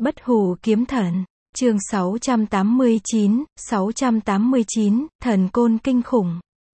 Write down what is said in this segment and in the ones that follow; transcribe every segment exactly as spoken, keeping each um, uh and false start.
Bất hủ kiếm thần, chương sáu trăm tám mươi chín, sáu trăm tám mươi chín, thần côn kinh khủng.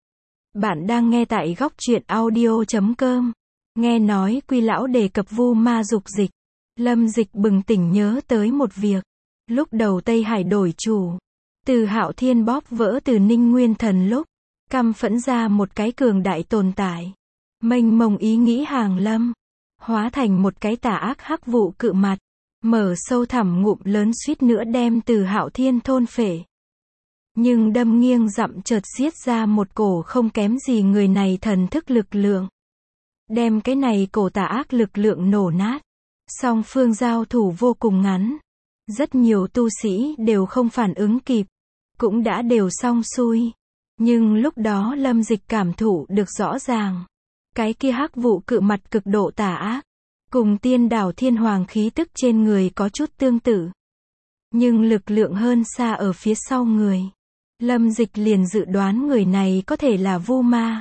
Bạn đang nghe tại góc truyện audio chấm com. Nghe nói Quy lão đề cập vu ma dục dịch. Lâm Dịch bừng tỉnh nhớ tới một việc. Lúc đầu Tây Hải đổi chủ, Từ Hạo Thiên bóp vỡ Từ Ninh Nguyên Thần lúc, căm phẫn ra một cái cường đại tồn tại. Mênh mông ý nghĩ hàng lâm, hóa thành một cái tà ác hắc vụ cự mặt, mở sâu thẳm ngụm lớn suýt nữa đem Từ Hạo Thiên thôn phệ. Nhưng đâm nghiêng dặm chợt xiết ra một cổ không kém gì người này thần thức lực lượng. Đem cái này cổ tà ác lực lượng nổ nát. Song phương giao thủ vô cùng ngắn. Rất nhiều tu sĩ đều không phản ứng kịp. Cũng đã đều xong xuôi. Nhưng lúc đó Lâm Dịch cảm thụ được rõ ràng. Cái kia hắc vụ cự mặt cực độ tà ác. Cùng tiên đảo thiên hoàng khí tức trên người có chút tương tự. Nhưng lực lượng hơn xa ở phía sau người. Lâm Dịch liền dự đoán người này có thể là vu ma.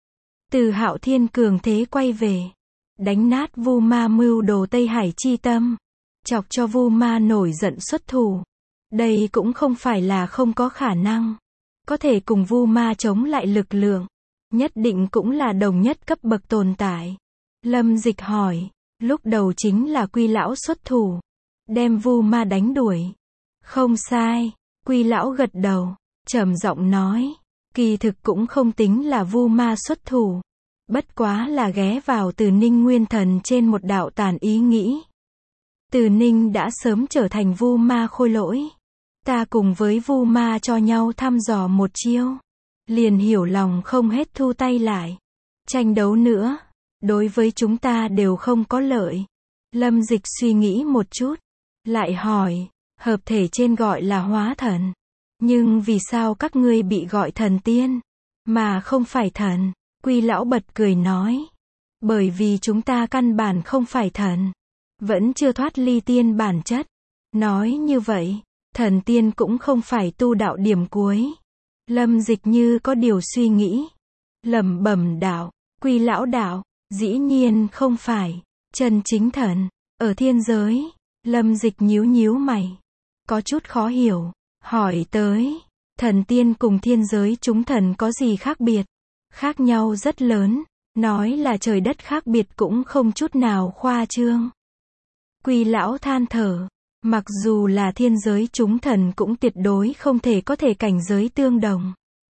Từ Hạo Thiên cường thế quay về. Đánh nát vu ma mưu đồ Tây Hải chi tâm. Chọc cho vu ma nổi giận xuất thủ. Đây cũng không phải là không có khả năng. Có thể cùng vu ma chống lại lực lượng. Nhất định cũng là đồng nhất cấp bậc tồn tại. Lâm Dịch hỏi. Lúc đầu chính là Quy lão xuất thủ. Đem vu ma đánh đuổi. Không sai. Quy lão gật đầu. Trầm giọng nói. Kỳ thực cũng không tính là vu ma xuất thủ. Bất quá là ghé vào Từ Ninh Nguyên Thần trên một đạo tàn ý nghĩ. Từ Ninh đã sớm trở thành vu ma khôi lỗi. Ta cùng với vu ma cho nhau thăm dò một chiêu. Liền hiểu lòng không hết thu tay lại. Tranh đấu nữa. Đối với chúng ta đều không có lợi. Lâm Dịch suy nghĩ một chút. Lại hỏi. Hợp thể trên gọi là hóa thần. Nhưng vì sao các ngươi bị gọi thần tiên. Mà không phải thần. Quy lão bật cười nói. Bởi vì chúng ta căn bản không phải thần. Vẫn chưa thoát ly tiên bản chất. Nói như vậy. Thần tiên cũng không phải tu đạo điểm cuối. Lâm Dịch như có điều suy nghĩ. Lẩm bẩm đạo. Quy lão đạo. Dĩ nhiên không phải. Chân chính thần. Ở thiên giới. Lâm Dịch nhíu nhíu mày. Có chút khó hiểu. Hỏi tới. Thần tiên cùng thiên giới chúng thần có gì khác biệt? Khác nhau rất lớn. Nói là trời đất khác biệt cũng không chút nào khoa trương. Quy lão than thở. Mặc dù là thiên giới chúng thần cũng tuyệt đối không thể có thể cảnh giới tương đồng.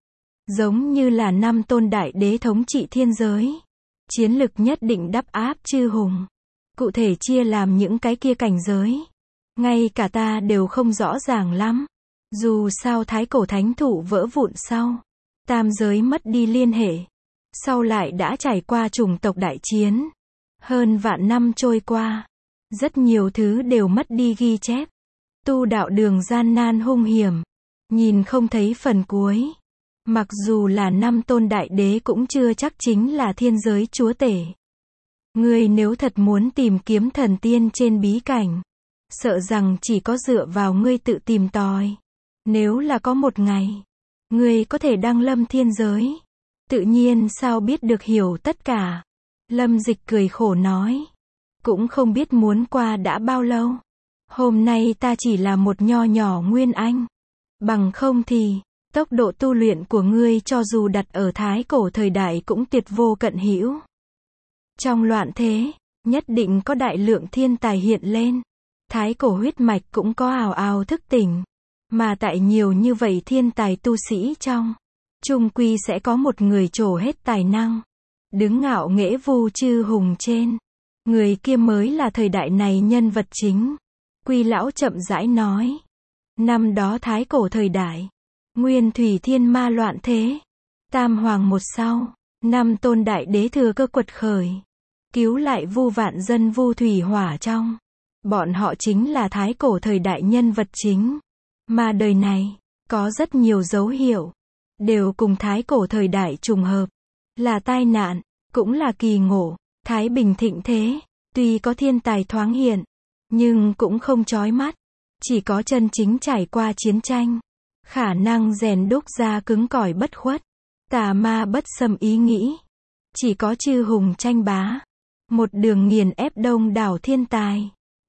Giống như là năm tôn đại đế thống trị thiên giới. Chiến lực nhất định đắp áp chư hùng. Cụ thể chia làm những cái kia cảnh giới. Ngay cả ta đều không rõ ràng lắm. Dù sao thái cổ thánh thụ vỡ vụn sau. Tam giới mất đi liên hệ. Sau lại đã trải qua chủng tộc đại chiến. Hơn vạn năm trôi qua. Rất nhiều thứ đều mất đi ghi chép. Tu đạo đường gian nan hung hiểm. Nhìn không thấy phần cuối. Mặc dù là năm tôn đại đế cũng chưa chắc chính là thiên giới chúa tể. Ngươi nếu thật muốn tìm kiếm thần tiên trên bí cảnh. Sợ rằng chỉ có dựa vào ngươi tự tìm tòi. Nếu là có một ngày. Ngươi có thể đăng lâm thiên giới. Tự nhiên sao biết được hiểu tất cả. Lâm Dịch cười khổ nói. Cũng không biết muốn qua đã bao lâu. Hôm nay ta chỉ là một nho nhỏ nguyên anh. Bằng không thì. Tốc độ tu luyện của ngươi cho dù đặt ở thái cổ thời đại cũng tuyệt vô cận hữu. Trong loạn thế. Nhất định có đại lượng thiên tài hiện lên. Thái cổ huyết mạch cũng có ào ào thức tỉnh. Mà tại nhiều như vậy thiên tài tu sĩ trong. Chung quy sẽ có một người trổ hết tài năng. Đứng ngạo nghễ vu chư hùng trên. Người kia mới là thời đại này nhân vật chính. Quy lão chậm rãi nói. Năm đó thái cổ thời đại. Nguyên thủy thiên ma loạn thế. Tam hoàng một sau. Năm tôn đại đế thừa cơ quật khởi. Cứu lại vu vạn dân vu thủy hỏa trong. Bọn họ chính là thái cổ thời đại nhân vật chính. Mà đời này. Có rất nhiều dấu hiệu. Đều cùng thái cổ thời đại trùng hợp. Là tai nạn. Cũng là kỳ ngộ. Thái bình thịnh thế. Tuy có thiên tài thoáng hiện. Nhưng cũng không chói mắt. Chỉ có chân chính trải qua chiến tranh. Khả năng rèn đúc ra cứng cỏi bất khuất. Tà ma bất xâm ý nghĩ. Chỉ có chư hùng tranh bá. Một đường nghiền ép đông đảo thiên tài.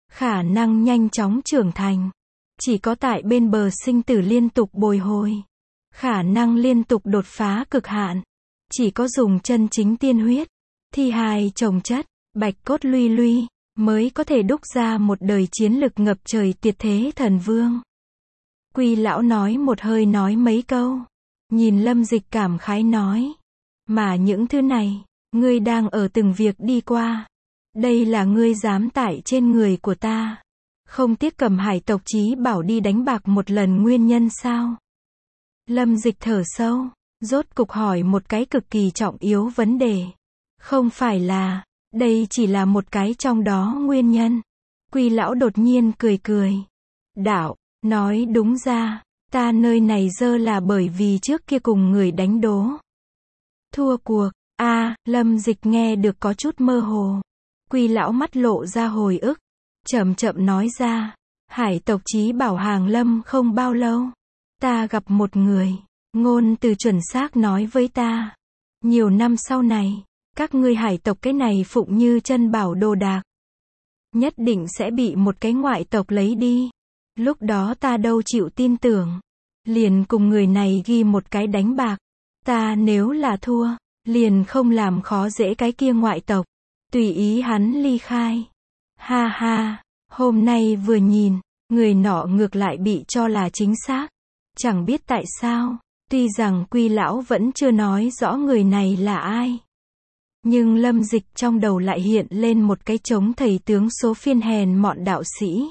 khả năng nhanh chóng trưởng thành. Chỉ có tại bên bờ sinh tử liên tục bồi hồi. Khả năng liên tục đột phá cực hạn. Chỉ có dùng chân chính tiên huyết, thi hài chồng chất, bạch cốt luy luy, mới có thể đúc ra một đời chiến lực ngập trời tuyệt thế thần vương. Quy lão nói một hơi nói mấy câu. Nhìn Lâm Dịch cảm khái nói. Mà những thứ này, ngươi đang ở từng việc đi qua. Đây là ngươi dám tải trên người của ta. Không tiếc cầm hải tộc chí bảo đi đánh bạc một lần nguyên nhân sao? Lâm Dịch thở sâu, rốt cục hỏi một cái cực kỳ trọng yếu vấn đề. Không phải là, đây chỉ là một cái trong đó nguyên nhân. Quy lão đột nhiên cười cười. Đạo, nói đúng ra, ta nơi này dơ là bởi vì trước kia cùng người đánh đố. Thua cuộc, a à, Lâm Dịch nghe được có chút mơ hồ. Quy lão mắt lộ ra hồi ức. Chậm chậm nói ra, hải tộc chí bảo hàng lâm không bao lâu. Ta gặp một người, ngôn từ chuẩn xác nói với ta. Nhiều năm sau này, các ngươi hải tộc cái này phụng như chân bảo đồ đạc. Nhất định sẽ bị một cái ngoại tộc lấy đi. Lúc đó ta đâu chịu tin tưởng. Liền cùng người này ghi một cái đánh bạc. Ta nếu là thua, liền không làm khó dễ cái kia ngoại tộc. Tùy ý hắn ly khai. Ha ha, hôm nay vừa nhìn, người nọ ngược lại bị cho là chính xác. Chẳng biết tại sao, tuy rằng Quy lão vẫn chưa nói rõ người này là ai. Nhưng Lâm Dịch trong đầu lại hiện lên một cái trống thầy tướng số phiên hèn mọn đạo sĩ.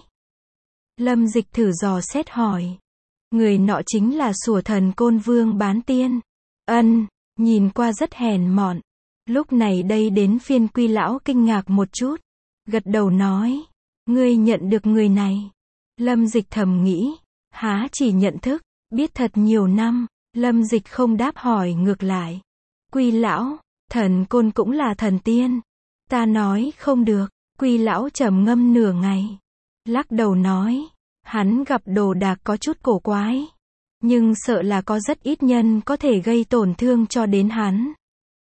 Lâm Dịch thử dò xét hỏi. Người nọ chính là Sủa Thần Côn Vương Bán Tiên. Ân, nhìn qua rất hèn mọn. Lúc này đây đến phiên Quy lão kinh ngạc một chút. Gật đầu nói. Ngươi nhận được người này. Lâm Dịch thầm nghĩ. Há chỉ nhận thức, biết thật nhiều năm. Lâm Dịch không đáp hỏi ngược lại. Quy lão, thần côn cũng là thần tiên. Ta nói không được. Quy lão trầm ngâm nửa ngày. Lắc đầu nói. Hắn gặp đồ đạc có chút cổ quái. Nhưng sợ là có rất ít nhân có thể gây tổn thương cho đến hắn.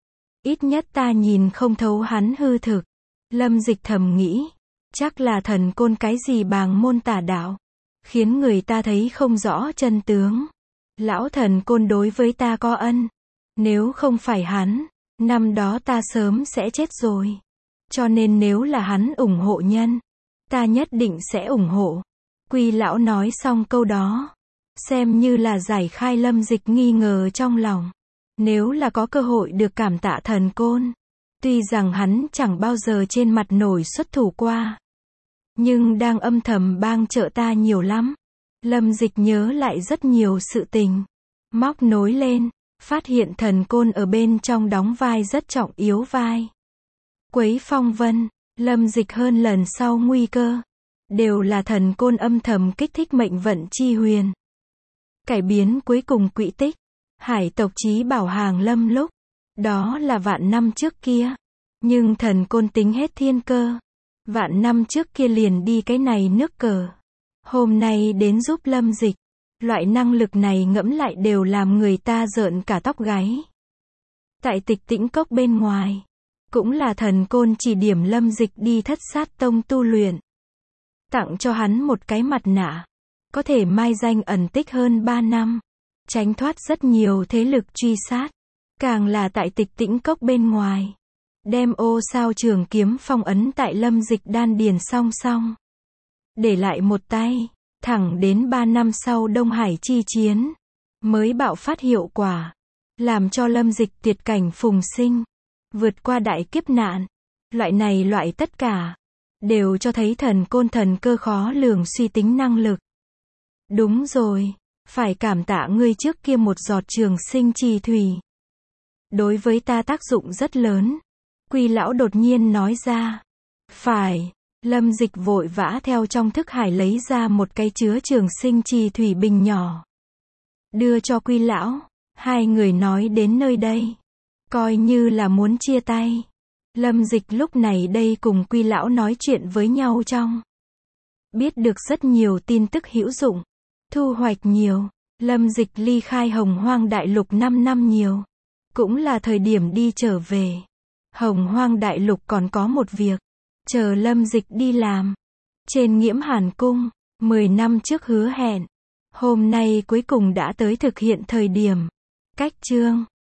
Ít nhất ta nhìn không thấu hắn hư thực. Lâm Dịch thầm nghĩ. Chắc là thần côn cái gì bàng môn tà đạo. Khiến người ta thấy không rõ chân tướng. Lão thần côn đối với ta có ân. Nếu không phải hắn, năm đó ta sớm sẽ chết rồi. Cho nên nếu là hắn ủng hộ nhân, ta nhất định sẽ ủng hộ. Quy lão nói xong câu đó. Xem như là giải khai Lâm Dịch nghi ngờ trong lòng. Nếu là có cơ hội được cảm tạ thần côn. Tuy rằng hắn chẳng bao giờ trên mặt nổi xuất thủ qua. Nhưng đang âm thầm bang trợ ta nhiều lắm. Lâm Dịch nhớ lại rất nhiều sự tình. Móc nối lên. Phát hiện thần côn ở bên trong đóng vai rất trọng yếu vai. Quấy phong vân. Lâm Dịch hơn lần sau nguy cơ. Đều là thần côn âm thầm kích thích mệnh vận chi huyền. Cải biến cuối cùng quỹ tích. Hải tộc chí bảo hàng lâm lúc. Đó là vạn năm trước kia. Nhưng thần côn tính hết thiên cơ. Vạn năm trước kia liền đi cái này nước cờ. Hôm nay đến giúp Lâm Dịch. Loại năng lực này ngẫm lại đều làm người ta rợn cả tóc gáy. Tại Tịch Tĩnh Cốc bên ngoài. Cũng là thần côn chỉ điểm Lâm Dịch đi Thất Sát Tông tu luyện. Tặng cho hắn một cái mặt nạ. Có thể mai danh ẩn tích hơn ba năm. Tránh thoát rất nhiều thế lực truy sát. Càng là tại Tịch Tĩnh Cốc bên ngoài. Đem ô sao trường kiếm phong ấn tại Lâm Dịch đan điền song song. Để lại một tay. Thẳng đến ba năm sau Đông Hải chi chiến. Mới bạo phát hiệu quả. Làm cho Lâm Dịch tuyệt cảnh phùng sinh. Vượt qua đại kiếp nạn. Loại này loại tất cả. Đều cho thấy thần côn thần cơ khó lường suy tính năng lực. Đúng rồi. Phải cảm tạ ngươi trước kia một giọt trường sinh trì thủy. Đối với ta tác dụng rất lớn. Quy lão đột nhiên nói ra. Phải. Lâm Dịch vội vã theo trong thức hải lấy ra một cái chứa trường sinh trì thủy bình nhỏ. Đưa cho Quy lão. Hai người nói đến nơi đây. Coi như là muốn chia tay. Lâm Dịch lúc này đây cùng Quy lão nói chuyện với nhau trong. Biết được rất nhiều tin tức hữu dụng. Thu hoạch nhiều. Lâm Dịch ly khai Hồng Hoang Đại Lục năm năm nhiều. Cũng là thời điểm đi trở về. Hồng Hoang Đại Lục còn có một việc. Chờ Lâm Dịch đi làm. trên Nghiễm Hàn Cung, mười năm trước hứa hẹn. Hôm nay cuối cùng đã tới thực hiện thời điểm. Cách chương